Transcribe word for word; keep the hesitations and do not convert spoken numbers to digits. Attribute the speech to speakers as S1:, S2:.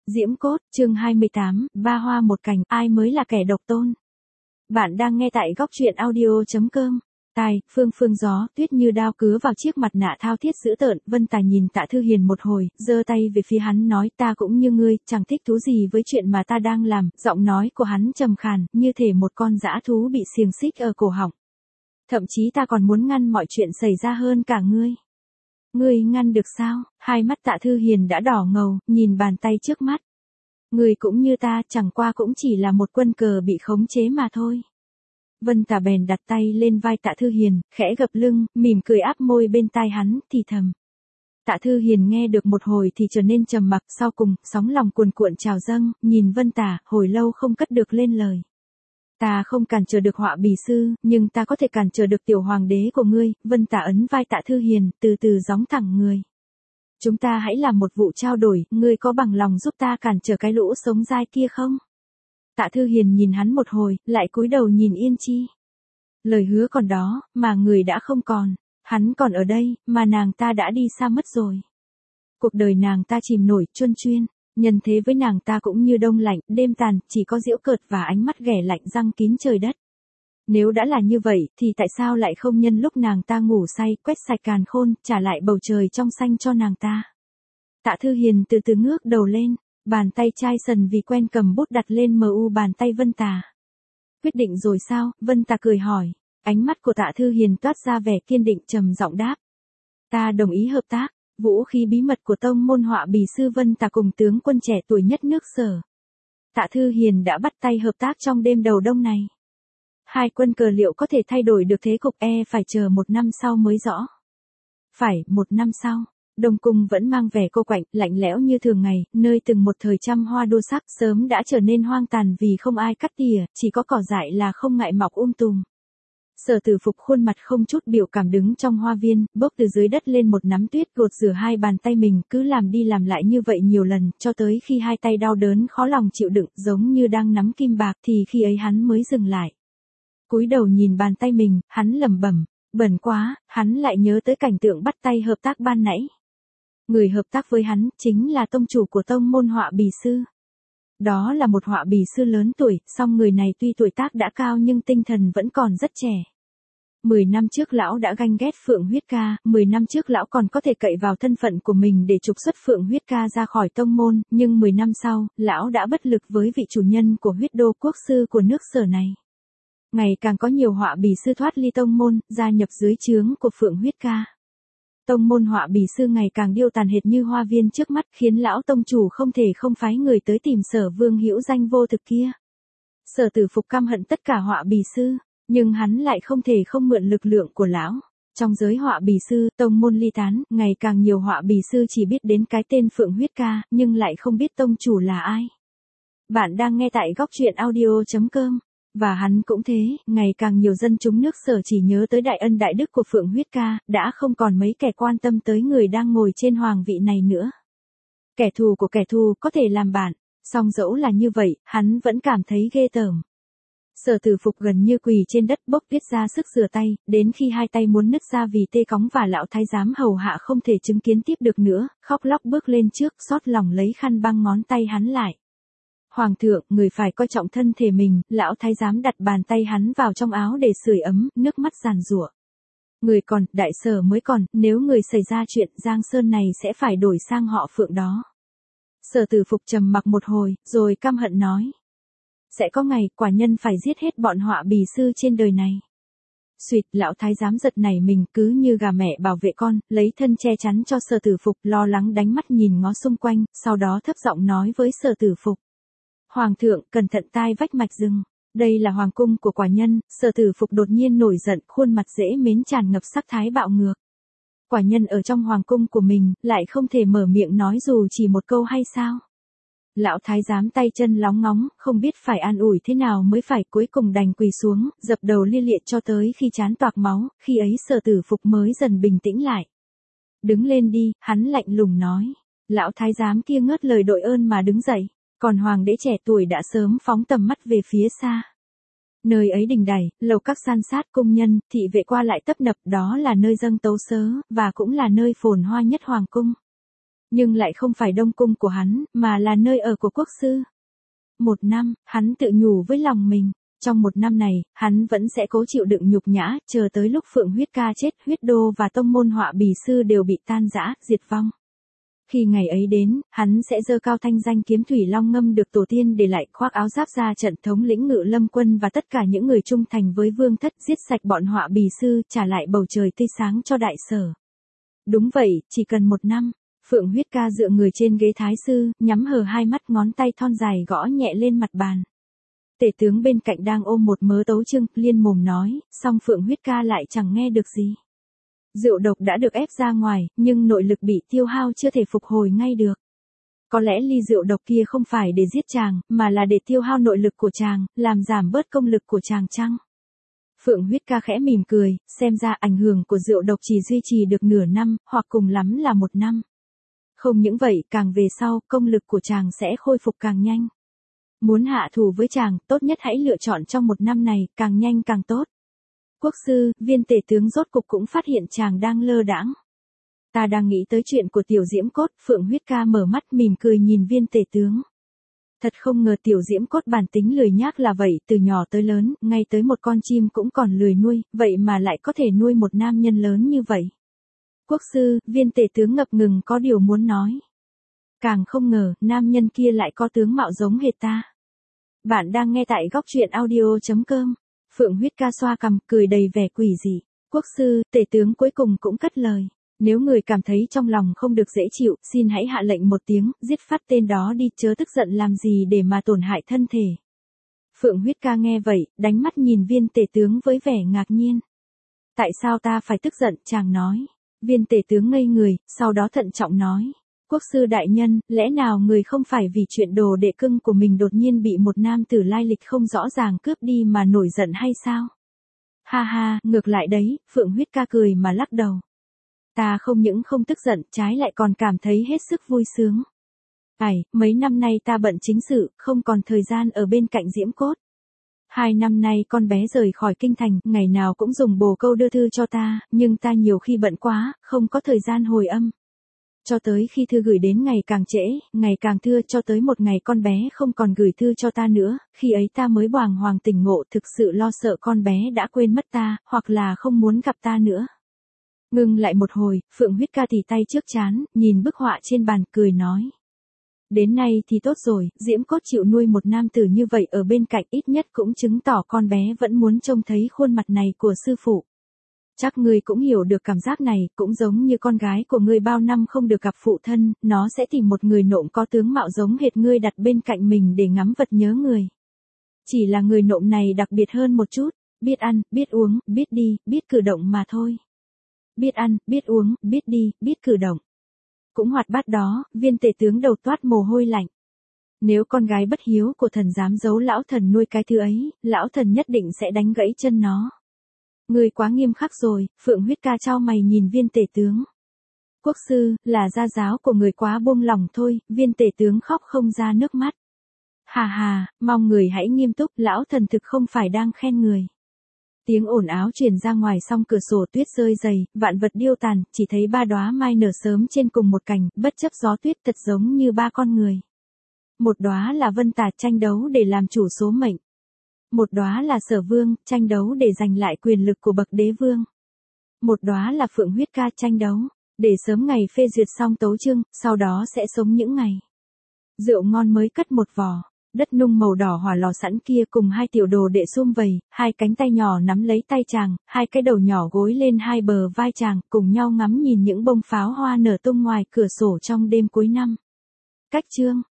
S1: Diễm Cốt, chương hai mươi tám, ba hoa một cành, ai mới là kẻ độc tôn. Bạn đang nghe tại góc truyện audio.com. Tai, phương phương gió, tuyết như đao cứa vào chiếc mặt nạ thao thiết dữ tợn, Vân Tà nhìn Tạ Thư Hiền một hồi, giơ tay về phía hắn nói ta cũng như ngươi, chẳng thích thú gì với chuyện mà ta đang làm, giọng nói của hắn trầm khàn, như thể một con dã thú bị xiềng xích ở cổ họng. Thậm chí ta còn muốn ngăn mọi chuyện xảy ra hơn cả ngươi. Ngươi ngăn được sao? Hai mắt Tạ Thư Hiền đã đỏ ngầu, nhìn bàn tay trước mắt. Ngươi cũng như ta, chẳng qua cũng chỉ là một quân cờ bị khống chế mà thôi. Vân Tà bèn đặt tay lên vai Tạ Thư Hiền, khẽ gập lưng, mỉm cười áp môi bên tai hắn, thì thầm. Tạ Thư Hiền nghe được một hồi thì trở nên trầm mặc, sau cùng, sóng lòng cuồn cuộn trào dâng, nhìn Vân Tà, hồi lâu không cất được lên lời. Ta không cản trở được họa bì sư, nhưng ta có thể cản trở được tiểu hoàng đế của ngươi. Vân Tà ấn vai Tạ Thư Hiền, từ từ gióng thẳng người. Chúng ta hãy làm một vụ trao đổi, ngươi có bằng lòng giúp ta cản trở cái lũ sống dai kia không? Tạ Thư Hiền nhìn hắn một hồi, lại cúi đầu nhìn Yên Chi. Lời hứa còn đó, mà người đã không còn. Hắn còn ở đây, mà nàng ta đã đi xa mất rồi. Cuộc đời nàng ta chìm nổi, chuân chuyên. Nhân thế với nàng ta cũng như đông lạnh, đêm tàn, chỉ có giễu cợt và ánh mắt ghẻ lạnh răng kín trời đất. Nếu đã là như vậy, thì tại sao lại không nhân lúc nàng ta ngủ say, quét sạch càn khôn, trả lại bầu trời trong xanh cho nàng ta? Tạ Thư Hiền từ từ ngước đầu lên, bàn tay chai sần vì quen cầm bút đặt lên mờ u bàn tay Vân Tà. Quyết định rồi sao? Vân Tà cười hỏi. Ánh mắt của Tạ Thư Hiền toát ra vẻ kiên định trầm giọng đáp. Ta đồng ý hợp tác. Vũ khí bí mật của tông môn họa bì sư Vân Tà cùng tướng quân trẻ tuổi nhất nước Sở. Tạ Thư Hiền đã bắt tay hợp tác trong đêm đầu đông này. Hai quân cờ liệu có thể thay đổi được thế cục e phải chờ một năm sau mới rõ. Phải, một năm sau. Đông cung vẫn mang vẻ cô quạnh, lạnh lẽo như thường ngày, nơi từng một thời trăm hoa đua sắc sớm đã trở nên hoang tàn vì không ai cắt tỉa, chỉ có cỏ dại là không ngại mọc um tùm. Sở Tử Phục khuôn mặt không chút biểu cảm đứng trong hoa viên, bốc từ dưới đất lên một nắm tuyết gột rửa hai bàn tay mình, cứ làm đi làm lại như vậy nhiều lần, cho tới khi hai tay đau đớn khó lòng chịu đựng, giống như đang nắm kim bạc, thì khi ấy hắn mới dừng lại. Cúi đầu nhìn bàn tay mình, hắn lẩm bẩm, bẩn quá, hắn lại nhớ tới cảnh tượng bắt tay hợp tác ban nãy. Người hợp tác với hắn, chính là tông chủ của tông môn họa bì sư. Đó là một họa bì sư lớn tuổi, song người này tuy tuổi tác đã cao nhưng tinh thần vẫn còn rất trẻ. Mười năm trước lão đã ganh ghét Phượng Huyết Ca, mười năm trước lão còn có thể cậy vào thân phận của mình để trục xuất Phượng Huyết Ca ra khỏi tông môn, nhưng mười năm sau, lão đã bất lực với vị chủ nhân của huyết đô quốc sư của nước Sở này. Ngày càng có nhiều họa bì sư thoát ly tông môn, gia nhập dưới trướng của Phượng Huyết Ca. Tông môn họa bì sư ngày càng điêu tàn hệt như hoa viên trước mắt, khiến lão tông chủ không thể không phái người tới tìm Sở Vương hữu danh vô thực kia. Sở Tử Phục căm hận tất cả họa bì sư, nhưng hắn lại không thể không mượn lực lượng của lão. Trong giới họa bì sư, tông môn ly tán, ngày càng nhiều họa bì sư chỉ biết đến cái tên Phượng Huyết Ca, nhưng lại không biết tông chủ là ai. Bạn đang nghe tại góc truyện audio.com. Và hắn cũng thế, ngày càng nhiều dân chúng nước Sở chỉ nhớ tới đại ân đại đức của Phượng Huyết Ca, đã không còn mấy kẻ quan tâm tới người đang ngồi trên hoàng vị này nữa. Kẻ thù của kẻ thù có thể làm bạn, song dẫu là như vậy, hắn vẫn cảm thấy ghê tởm. Sở Tử Phục gần như quỳ trên đất bốc tuyết ra sức rửa tay, đến khi hai tay muốn nứt ra vì tê cóng và lão thái giám hầu hạ không thể chứng kiến tiếp được nữa, khóc lóc bước lên trước, xót lòng lấy khăn băng ngón tay hắn lại. Hoàng thượng, người phải coi trọng thân thể mình, lão thái giám đặt bàn tay hắn vào trong áo để sưởi ấm, nước mắt giàn giụa. Người còn, đại Sở mới còn, nếu người xảy ra chuyện Giang Sơn này sẽ phải đổi sang họ Phượng đó. Sở Tử Phục trầm mặc một hồi, rồi căm hận nói. Sẽ có ngày, quả nhân phải giết hết bọn họa bì sư trên đời này. Xuyệt, lão thái giám giật nảy mình, cứ như gà mẹ bảo vệ con, lấy thân che chắn cho Sở Tử Phục, lo lắng đánh mắt nhìn ngó xung quanh, sau đó thấp giọng nói với Sở Tử Phục. Hoàng thượng, cẩn thận tai vách mạch rừng. Đây là hoàng cung của quả nhân. Sở Tử Phục đột nhiên nổi giận, khuôn mặt dễ mến tràn ngập sắc thái bạo ngược. Quả nhân ở trong hoàng cung của mình, lại không thể mở miệng nói dù chỉ một câu hay sao? Lão thái giám tay chân lóng ngóng, không biết phải an ủi thế nào mới phải, cuối cùng đành quỳ xuống, dập đầu lia lịa cho tới khi trán toạc máu, khi ấy Sở Tử Phục mới dần bình tĩnh lại. Đứng lên đi, hắn lạnh lùng nói. Lão thái giám kia ngớt lời đội ơn mà đứng dậy. Còn hoàng đế trẻ tuổi đã sớm phóng tầm mắt về phía xa. Nơi ấy đình đài, lầu các san sát cung nhân, thị vệ qua lại tấp nập, đó là nơi dâng tấu sớ, và cũng là nơi phồn hoa nhất hoàng cung. Nhưng lại không phải đông cung của hắn, mà là nơi ở của quốc sư. Một năm, hắn tự nhủ với lòng mình. Trong một năm này, hắn vẫn sẽ cố chịu đựng nhục nhã, chờ tới lúc Phượng Huyết Ca chết, huyết đô và tông môn họa bì sư đều bị tan rã, diệt vong. Khi ngày ấy đến, hắn sẽ dơ cao thanh danh kiếm thủy long ngâm được tổ tiên để lại, khoác áo giáp ra trận thống lĩnh Ngự Lâm quân và tất cả những người trung thành với vương thất, giết sạch bọn họa bì sư, trả lại bầu trời tươi sáng cho đại sở. Đúng vậy, chỉ cần một năm. Phượng Huyết Ca dựa người trên ghế thái sư, nhắm hờ hai mắt, ngón tay thon dài gõ nhẹ lên mặt bàn. Tể tướng bên cạnh đang ôm một mớ tấu chương, liên mồm nói, song Phượng Huyết Ca lại chẳng nghe được gì. Rượu độc đã được ép ra ngoài, nhưng nội lực bị tiêu hao chưa thể phục hồi ngay được. Có lẽ ly rượu độc kia không phải để giết chàng, mà là để tiêu hao nội lực của chàng, làm giảm bớt công lực của chàng chăng? Phượng Huyết Ca khẽ mỉm cười, xem ra ảnh hưởng của rượu độc chỉ duy trì được nửa năm, hoặc cùng lắm là một năm. Không những vậy, càng về sau, công lực của chàng sẽ khôi phục càng nhanh. Muốn hạ thủ với chàng, tốt nhất hãy lựa chọn trong một năm này, càng nhanh càng tốt. Quốc sư, viên tể tướng rốt cục cũng phát hiện chàng đang lơ đãng. Ta đang nghĩ tới chuyện của tiểu diễm cốt. Phượng Huyết Ca mở mắt mỉm cười nhìn viên tể tướng. Thật không ngờ tiểu diễm cốt bản tính lười nhác là vậy, từ nhỏ tới lớn, ngay tới một con chim cũng còn lười nuôi, vậy mà lại có thể nuôi một nam nhân lớn như vậy. Quốc sư, viên tể tướng ngập ngừng có điều muốn nói. Càng không ngờ, nam nhân kia lại có tướng mạo giống hệt ta. Bạn đang nghe tại góc truyện audio chấm com. Phượng Huyết Ca xoa cằm, cười đầy vẻ quỷ dị. Quốc sư, tể tướng cuối cùng cũng cất lời. Nếu người cảm thấy trong lòng không được dễ chịu, xin hãy hạ lệnh một tiếng, giết phát tên đó đi, chớ tức giận làm gì để mà tổn hại thân thể. Phượng Huyết Ca nghe vậy, đánh mắt nhìn viên tể tướng với vẻ ngạc nhiên. Tại sao ta phải tức giận, chàng nói. Viên tể tướng ngây người, sau đó thận trọng nói. Quốc sư đại nhân, lẽ nào người không phải vì chuyện đồ đệ cưng của mình đột nhiên bị một nam tử lai lịch không rõ ràng cướp đi mà nổi giận hay sao? Ha ha, ngược lại đấy, Phượng Huyết Ca cười mà lắc đầu. Ta không những không tức giận, trái lại còn cảm thấy hết sức vui sướng. Ải, mấy năm nay ta bận chính sự, không còn thời gian ở bên cạnh diễm cốt. Hai năm nay con bé rời khỏi kinh thành, ngày nào cũng dùng bồ câu đưa thư cho ta, nhưng ta nhiều khi bận quá, không có thời gian hồi âm. Cho tới khi thư gửi đến ngày càng trễ, ngày càng thưa, cho tới một ngày con bé không còn gửi thư cho ta nữa, khi ấy ta mới bàng hoàng tỉnh ngộ, thực sự lo sợ con bé đã quên mất ta, hoặc là không muốn gặp ta nữa. Ngưng lại một hồi, Phượng Huyết Ca tì tay trước trán, nhìn bức họa trên bàn, cười nói. Đến nay thì tốt rồi, diễm cốt chịu nuôi một nam tử như vậy ở bên cạnh, ít nhất cũng chứng tỏ con bé vẫn muốn trông thấy khuôn mặt này của sư phụ. Chắc ngươi cũng hiểu được cảm giác này, cũng giống như con gái của ngươi bao năm không được gặp phụ thân, nó sẽ tìm một người nộm có tướng mạo giống hệt ngươi đặt bên cạnh mình để ngắm vật nhớ người. Chỉ là người nộm này đặc biệt hơn một chút, biết ăn, biết uống, biết đi, biết cử động mà thôi. Biết ăn, biết uống, biết đi, biết cử động. Cũng hoạt bát đó, viên tể tướng đầu toát mồ hôi lạnh. Nếu con gái bất hiếu của thần dám giấu lão thần nuôi cái thứ ấy, lão thần nhất định sẽ đánh gãy chân nó. Ngươi quá nghiêm khắc rồi. Phượng Huyết Ca chau mày nhìn viên tể tướng. Quốc sư, là gia giáo của người quá buông lỏng thôi. Viên tể tướng khóc không ra nước mắt. Hà hà, mong người hãy nghiêm túc, lão thần thực không phải đang khen người. Tiếng ồn áo truyền ra ngoài, song cửa sổ tuyết rơi dày, vạn vật điêu tàn, chỉ thấy ba đóa mai nở sớm trên cùng một cành, bất chấp gió tuyết, thật giống như ba con người. Một đóa là Vân Tà, tranh đấu để làm chủ số mệnh. Một đóa là Sở Vương, tranh đấu để giành lại quyền lực của bậc đế vương. Một đóa là Phượng Huyết Ca, tranh đấu để sớm ngày phê duyệt xong tấu chương, sau đó sẽ sống những ngày. Rượu ngon mới cất một vò. Đất nung màu đỏ hỏa lò sẵn kia cùng hai tiểu đồ đệ sum vầy, hai cánh tay nhỏ nắm lấy tay chàng, hai cái đầu nhỏ gối lên hai bờ vai chàng, cùng nhau ngắm nhìn những bông pháo hoa nở tung ngoài cửa sổ trong đêm cuối năm. Cách chương